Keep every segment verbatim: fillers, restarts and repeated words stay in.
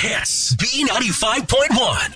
hits. B ninety-five point one.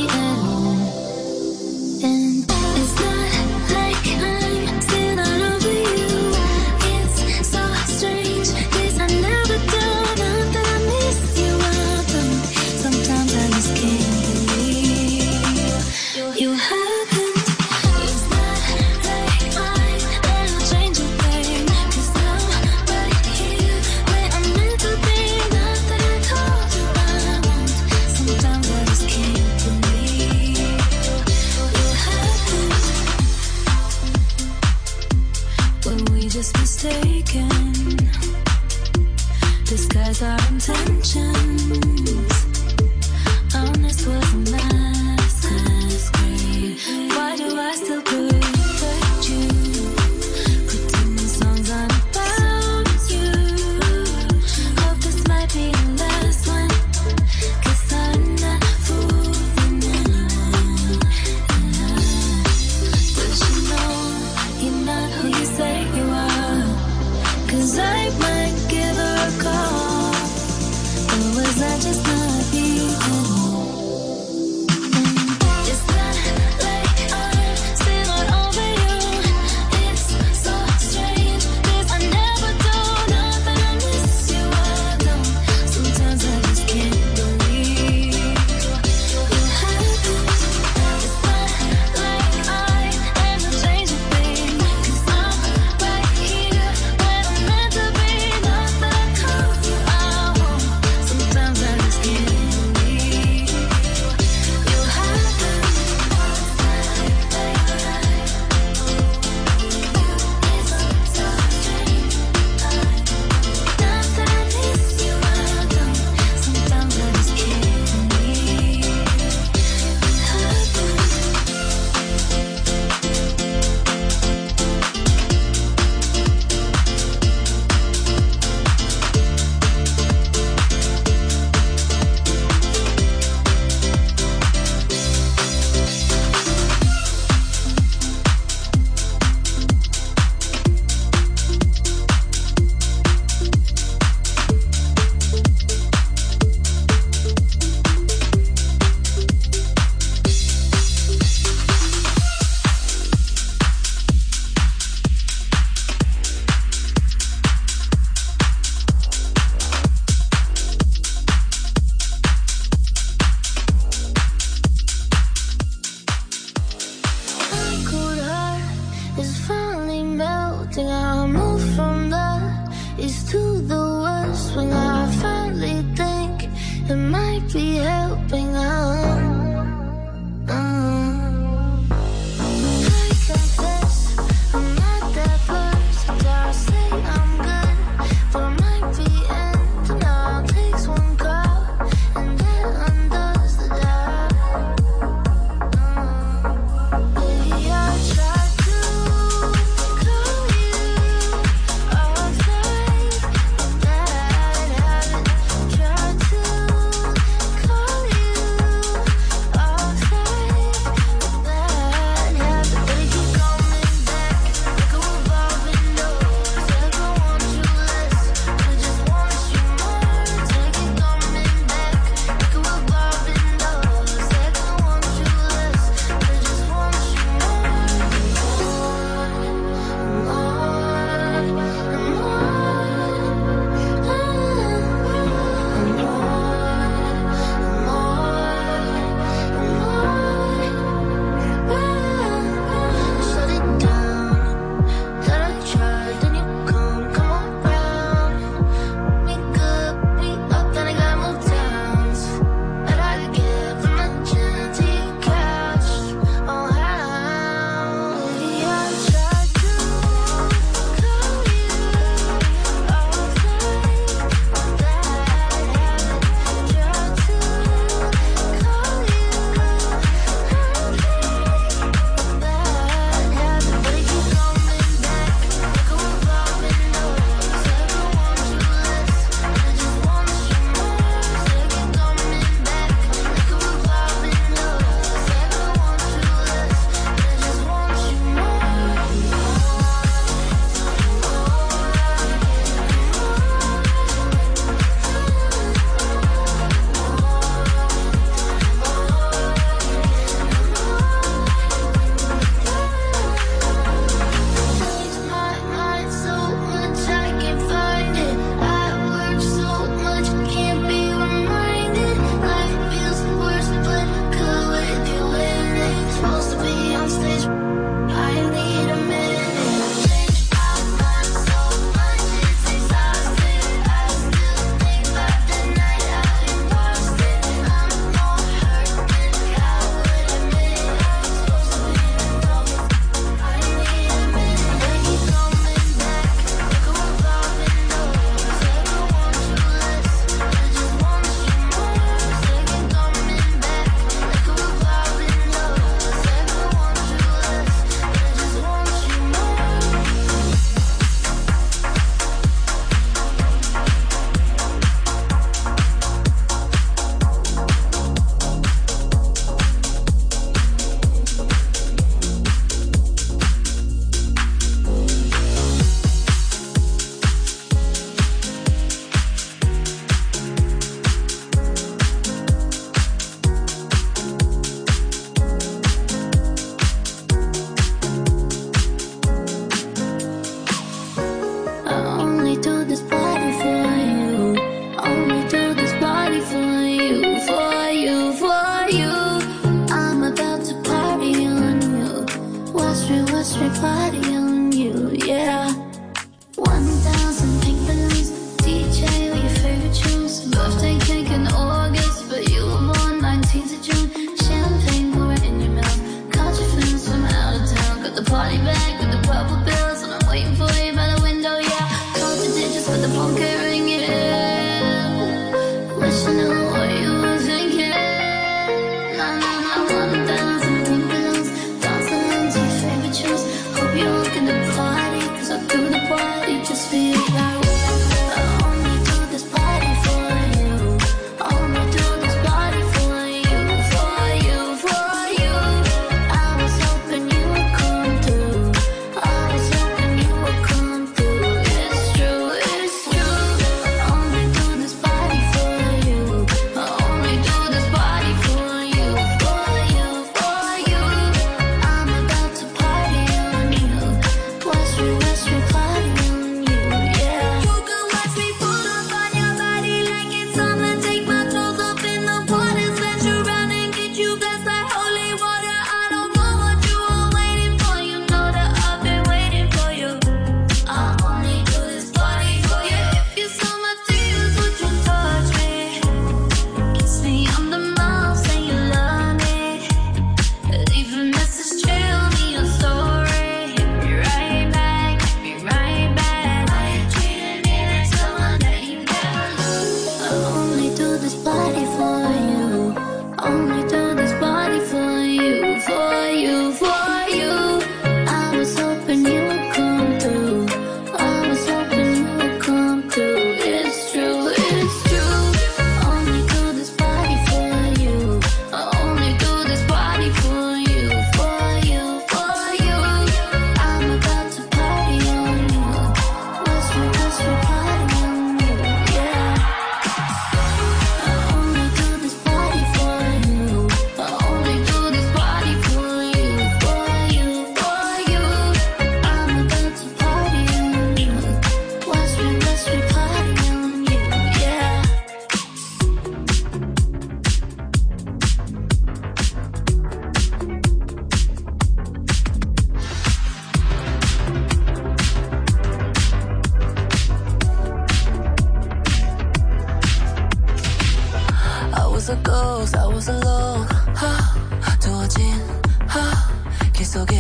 And it's not like I'm still not over disguise our intentions. Honest was a masquerade. Why do I still protect you? Putting these songs on about you. Hope this might be the last one, 'cause I'm not fooling anyone. Does she know you're not who you say you are? 'Cause I might give her a call. The tears, but the phone kept ringing. Wish I knew what you were thinking. Nah, nah, I wanna dance and pink balloons, dancing to your favorite tunes. Hope you look at the party, 'cause I do the party just for you. Like, I only do this party for you. I only do this party for you, for you, for you. I was hoping you would come through. I was hoping you would come through. It's true, it's true. I only do this party for you. I only do this party for you, for you, for you. I'm about to party on you. Watch me, watch me party on you, yeah. You can watch me pull up on your body like it's summer. Take my clothes off in the water, splash you around and get you blessed like holy water. I don't know what you were waiting for. You know that I've been waiting for you. I only do this party for you. If you saw my tears, would you touch me? Kiss me on the mouth, say you love me. Leave a message, tell me your story. Hit me right back, hit me right back. I ain't treating me like someone that you never lose. I only do this party for you. Only do this party for you, for you, for you. I was hoping you would come through. I was hoping you would come through. It's true, it's true. Only do this party for you. I only do this party for you, for you, for you. I'm about to party on you. Watch me, watch me party on you, yeah. I only do this party for you. I only do this party for you, for you, for you. I'm about to party on you. Watch me, watch me party on you, yeah. I was a ghost, I was alone. 하, 두어진 하, 길 속에.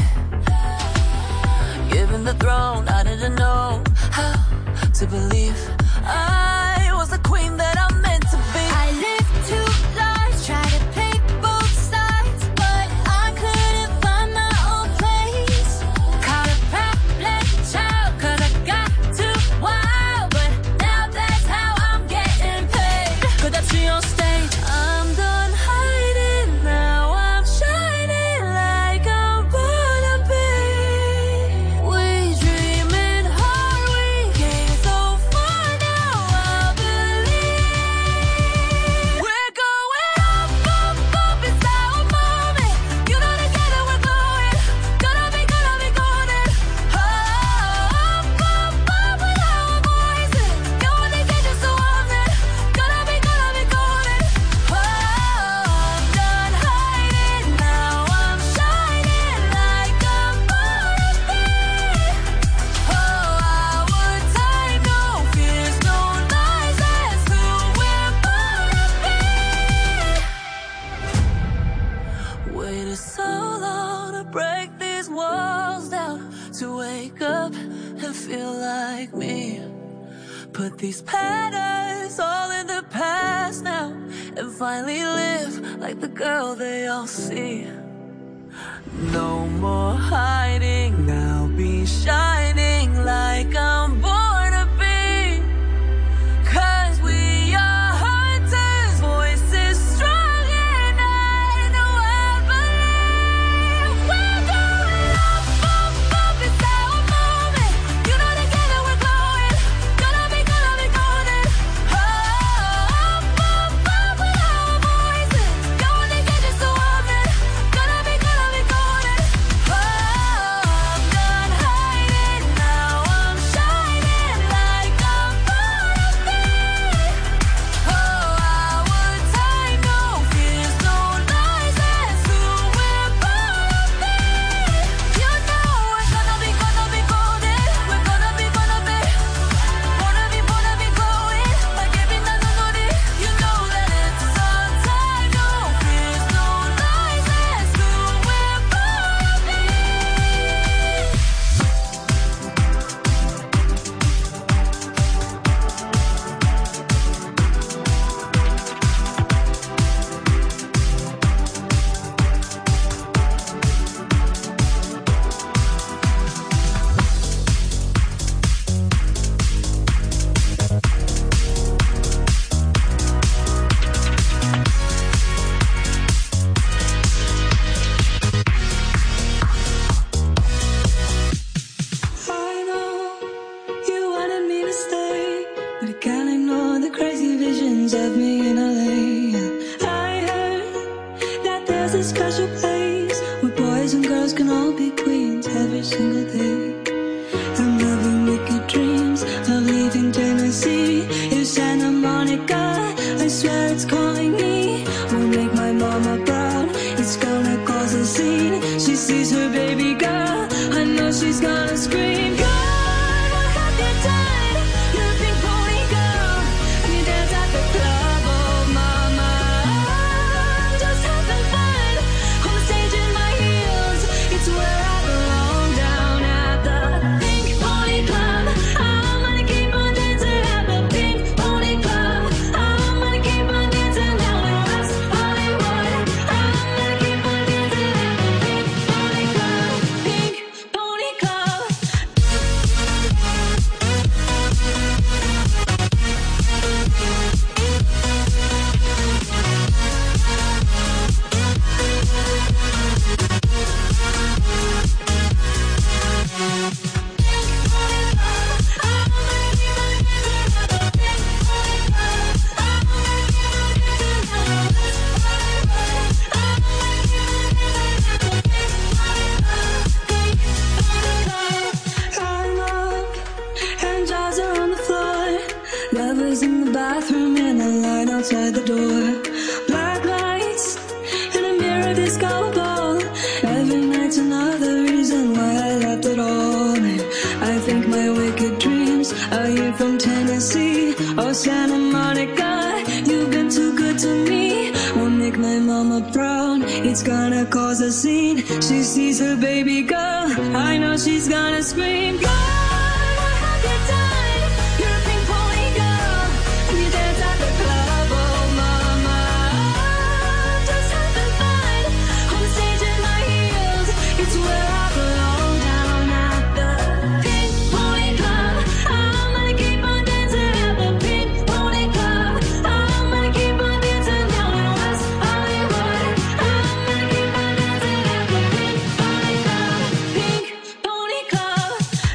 Given the throne, I didn't know how to believe I was the queen that I'm meant to be. I lived two lives, tried to pick both sides, but I couldn't find my own place. Caught a problem child, 'cause I got too wild, but now that's how I'm getting paid. 끝없이 on stage, I'm done hiding, now I'm shining like I'm born to be. We dreaming hard, we came so far, now I believe we're going up, up, up, it's our moment. You know together we're glowing, gonna be, gonna be golden. Oh, up, up, up with our voices. You only get just so often, gonna be, gonna be golden. Oh, I'm done hiding, now I'm shining like I'm born to be. Oh, our time, no fears, no lies, that's who we're born to be. Waited so long to break these walls down, to wake up and feel like me. Put these patterns all in the past now, and finally live like the girl they all see. No more hiding, now be shining like I'm born to be. 'Cause we are hunters, voices strong, and I know I believe we're going up, up, up, it's our moment. You know together we're glowing, gonna be, gonna be golden. Oh, up, up, up with our voices. You only get just so often, gonna be, gonna be golden. Oh, I'm done hiding, now I'm shining. Tennessee is Santa Monica. I swear it's calling me. Won't make my mama proud. It's gonna cause a scene. She sees her baby girl. I know she's gonna scream. God, what have you done? You're a pink pony girl. You dance at the club, oh mama. I'm just having fun. On the stage in my heels. It's where I belong, down at the Pink Pony Club. I'm gonna keep on dancing at the Pink Pony Club. I'm gonna keep on dancing down in West Hollywood. I'm gonna keep on dancing at the Pink Pony Club. Pink Pony Club. I'm up, and jaws are on the floor. Lovers in the bathroom and a line outside the door. Black lights and a mirror disco ball. Every night's another reason why I left it all. And I think my wicked dreams are here from Tennessee. Oh, Santa Monica, you've been too good to me. Won't make my mama proud. It's gonna cause a scene. She sees her baby girl. I know she's gonna scream. God, what have you done? You're a pink pony girl. You dance at the club, oh mama. I'm just having fun. On the stage in my heels. It's where I belong, down at the Pink Pony Club. I'm gonna keep on dancing at the Pink Pony Club. I'm gonna keep on dancing down in West Hollywood. I'm gonna keep on dancing at the Pink Pony Club. Pink Pony Club.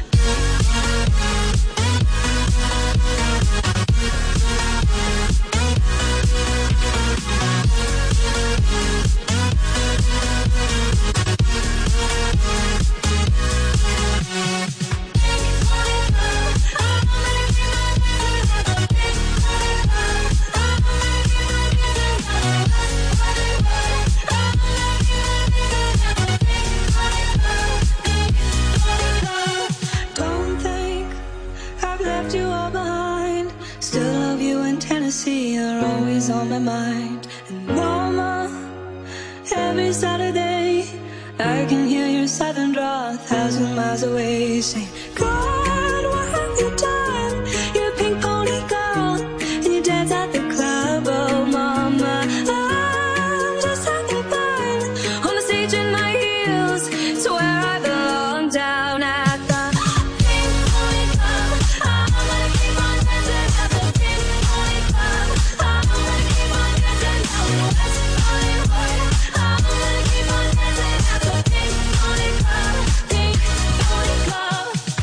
Don't think I've left you all behind. Still love you in Tennessee, you're always on my mind. And mama, every Saturday I can hear your southern drawl a thousand miles away. Say, God, what have you done? You're a pink pony girl, and you dance at the club, oh mama. I'm just having fun. On the stage in my heels, it's where I belong, down at the Pink Pony Club. I'm gonna keep on dancing at the Pink Pony Club. I'm gonna keep on dancing down in West Hollywood. I'm gonna keep on dancing at the Pink Pony Club. Pink Pony Club.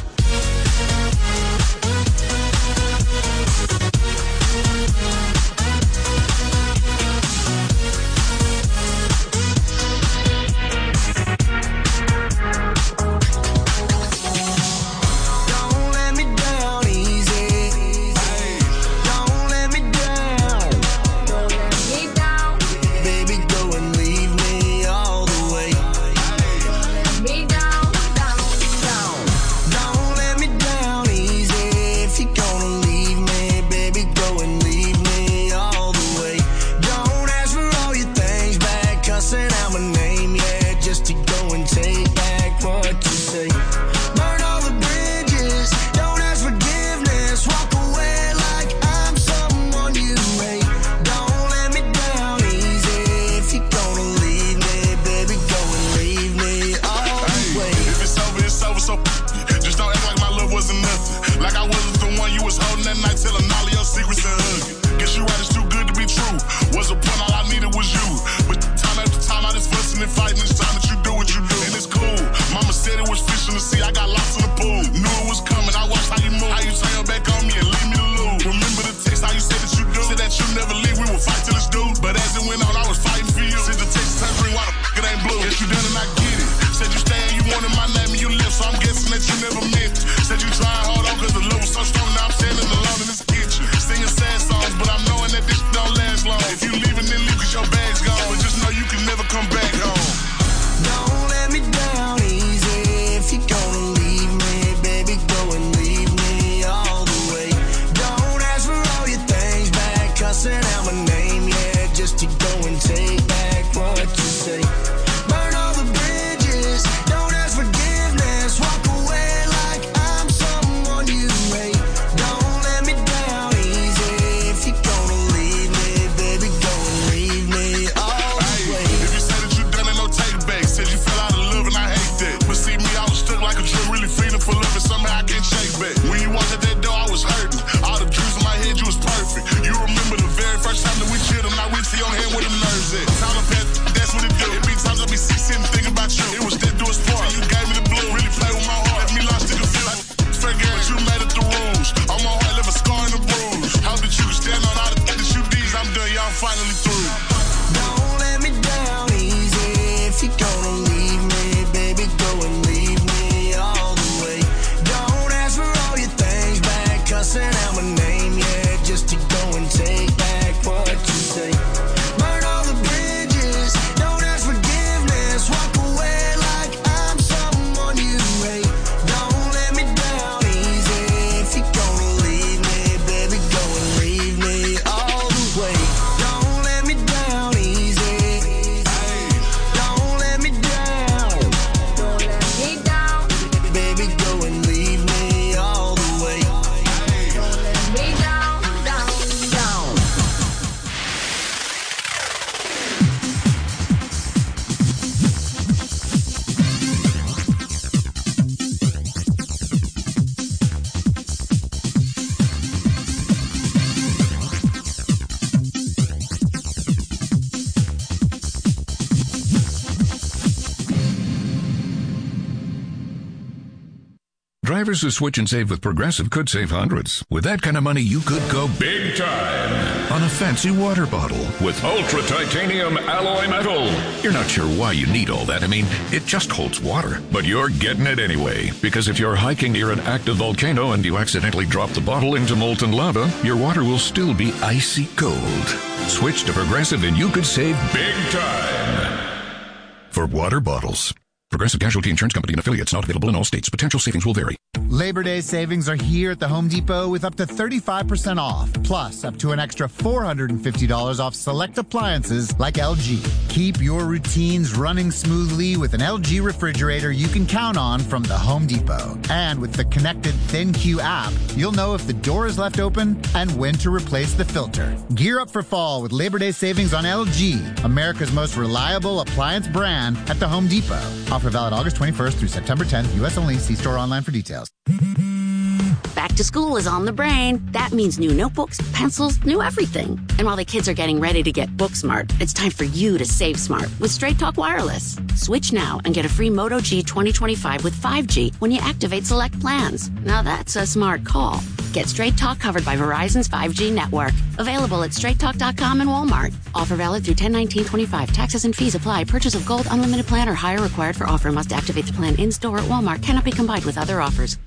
Drivers who switch and save with Progressive could save hundreds. With that kind of money, you could go big time on a fancy water bottle with ultra titanium alloy metal. You're not sure why you need all that. I mean, it just holds water. But you're getting it anyway, because if you're hiking near an active volcano and you accidentally drop the bottle into molten lava, your water will still be icy cold. Switch to Progressive and you could save big time. For water bottles. Progressive Casualty Insurance Company and affiliates, not available in all states. Potential savings will vary. Labor Day savings are here at the Home Depot with up to thirty-five percent off, plus up to an extra four hundred fifty dollars off select appliances like L G. Keep your routines running smoothly with an L G refrigerator you can count on from the Home Depot. And with the connected ThinQ app, you'll know if the door is left open and when to replace the filter. Gear up for fall with Labor Day savings on L G, America's most reliable appliance brand at the Home Depot. Offer valid August twenty-first through September tenth. U S only. See store online for details. Back to school is on the brain. That means new notebooks, pencils, new everything. And while the kids are getting ready to get book smart, it's time for you to save smart with Straight Talk Wireless. Switch now and get a free Moto G twenty twenty-five with five G when you activate select plans. Now that's a smart call. Get Straight Talk covered by Verizon's five G network. Available at straight talk dot com and Walmart. Offer valid through ten nineteen twenty-five. Taxes and fees apply. Purchase of gold unlimited plan or higher required for offer. Must activate the plan in-store at Walmart. Cannot be combined with other offers.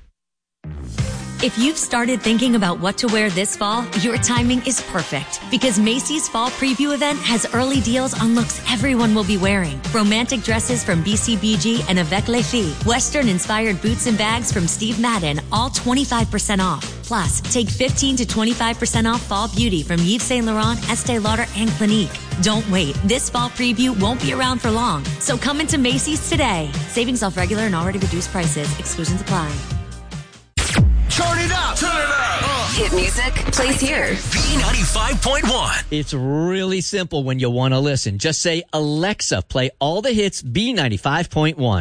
If you've started thinking about what to wear this fall, your timing is perfect because Macy's Fall Preview event has early deals on looks everyone will be wearing. Romantic dresses from B C B G and Avec Les Filles. Western-inspired boots and bags from Steve Madden, all twenty-five percent off. Plus, take fifteen to twenty-five percent off fall beauty from Yves Saint Laurent, Estee Lauder, and Clinique. Don't wait. This fall preview won't be around for long. So come into Macy's today. Savings off regular and already reduced prices. Exclusions apply. Turn it up! Turn it up! Uh. Hit music plays here. B ninety-five point one. It's really simple when you want to listen. Just say, Alexa, play all the hits B ninety-five point one.